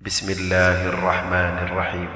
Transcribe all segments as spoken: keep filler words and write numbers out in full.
بسم الله الرحمن الرحيم.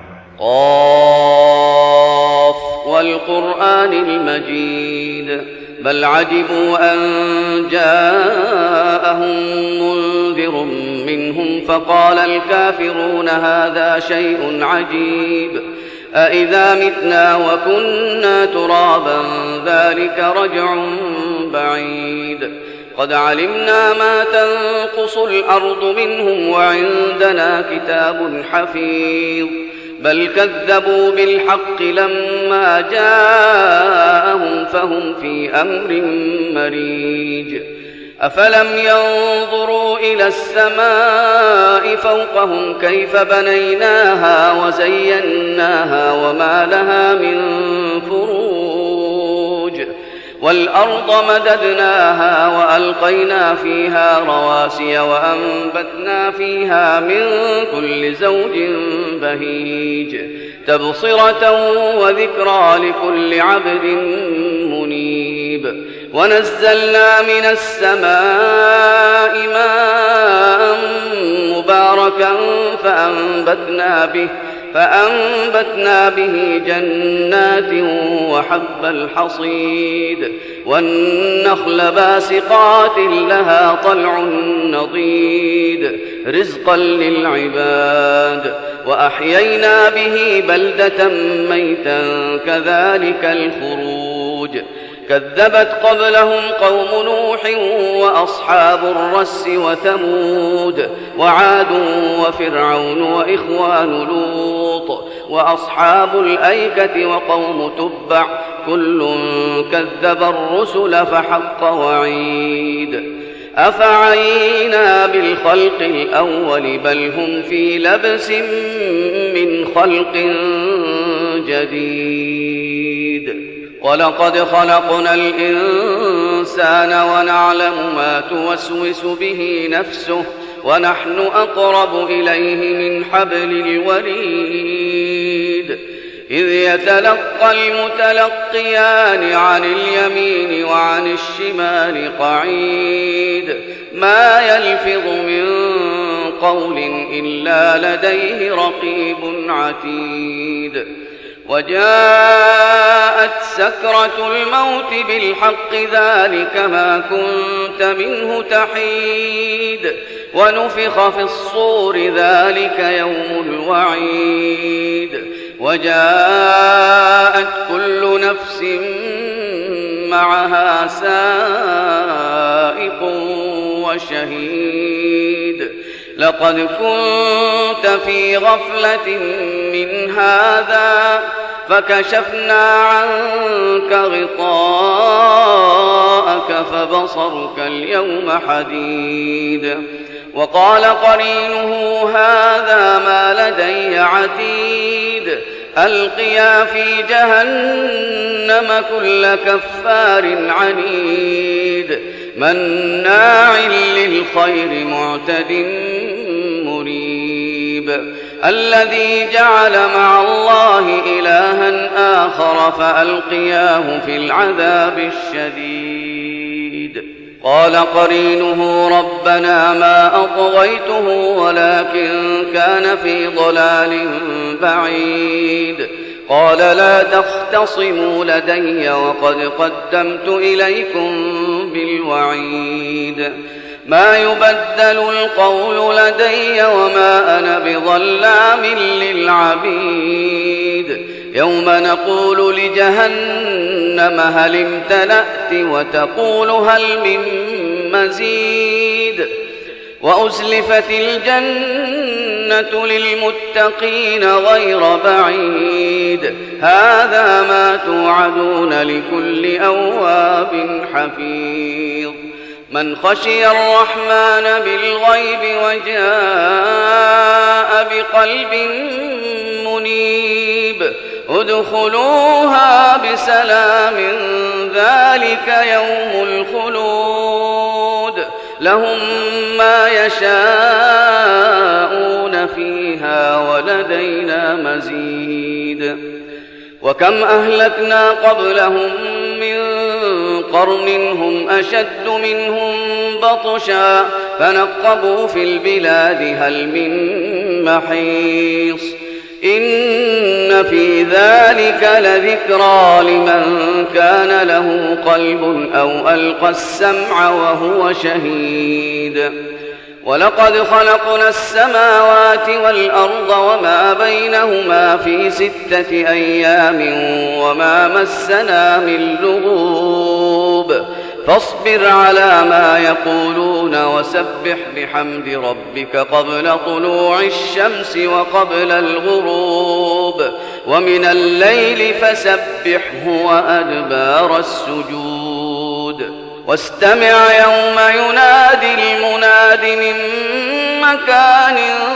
قاف والقرآن المجيد بل عجبوا أن جاءهم منذر منهم فقال الكافرون هذا شيء عجيب أإذا متنا وكنا ترابا ذلك رجع بعيد قد علمنا ما تنقص الأرض منهم وعندنا كتاب حفيظ بل كذبوا بالحق لما جاءهم فهم في أمر مريج أفلم ينظروا إلى السماء فوقهم كيف بنيناها وزيناها وما لها من فروج والأرض مددناها وألقينا فيها رواسي وأنبتنا فيها من كل زوج بهيج تبصرة وذكرى لكل عبد منيب ونزلنا من السماء ماء مباركا فأنبتنا به فأنبتنا به جنات وحب الحصيد والنخل باسقات لها طلع نضيد رزقا للعباد وأحيينا به بلدة ميتا كذلك الخروج كذبت قبلهم قوم نوح وأصحاب الرس وثمود وعاد وفرعون وإخوان لوط وأصحاب الأيكة وقوم تبع كل كذب الرسل فحق وعيد أفعينا بالخلق الأول بل هم في لبس من خلق جديد ولقد خلقنا الإنسان ونعلم ما توسوس به نفسه ونحن أقرب إليه من حبل الوريد إذ يتلقى المتلقيان عن اليمين وعن الشمال قعيد ما يلفظ من قول إلا لديه رقيب عتيد وجاءت سكرة الموت بالحق ذلك ما كنت منه تحيد ونفخ في الصور ذلك يوم الوعيد وجاءت كل نفس معها سائق وشهيد لقد كنت في غفلة من هذا فكشفنا عنك غطاءك فبصرك اليوم حديد وقال قرينه هذا ما لدي عتيد ألقيا في جهنم كل كفار عنيد مناع للخير معتد مريب الذي جعل مع الله إلها آخر فألقياه في العذاب الشديد قال قرينه ربنا ما أطغيته ولكن كان في ضلال بعيد قال لا تختصموا لدي وقد قدمت إليكم بالوعيد ما يبدل القول لدي وما أنا بظلام للعبيد يوم نقول لجهنم هل امتلأت وتقول هل من مزيد وأزلفت الجنة للمتقين غير بعيد هذا ما توعدون لكل أواب حفيظ من خشي الرحمن بالغيب وجاء بقلب منيب ادخلوها بسلام ذلك يوم الخلود لهم ما يشاءون فيها ولدينا مزيد وكم أهلكنا قبلهم من قرن هم أشد منهم بطشا فنقبوا في البلاد هل من محيص إن في ذلك لذكرى لمن كان له قلب أو ألقى السمع وهو شهيد ولقد خلقنا السماوات والأرض وما بينهما في ستة أيام وما مسنا من لغوب فاصبر على ما يقولون وسبح بحمد ربك قبل طلوع الشمس وقبل الغروب ومن الليل فسبحه وأدبار السجود واستمع يوم ينادي المناد من مكان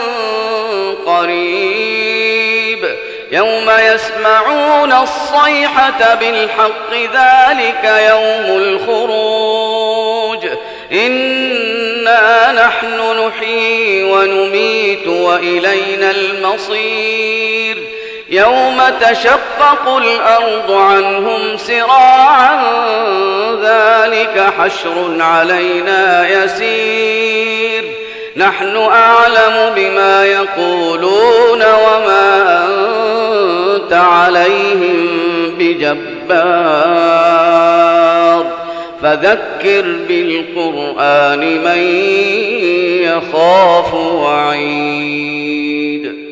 قريب يوم يسمعون الصيحة بالحق ذلك يوم الخروج إنا نحن نحيي ونميت وإلينا المصير يوم تشقق الأرض عنهم سراعا ذلك حشر علينا يسير نحن أعلم بما يقولون وما أنت عليهم بجبار فذكر بالقرآن من يخاف وعيد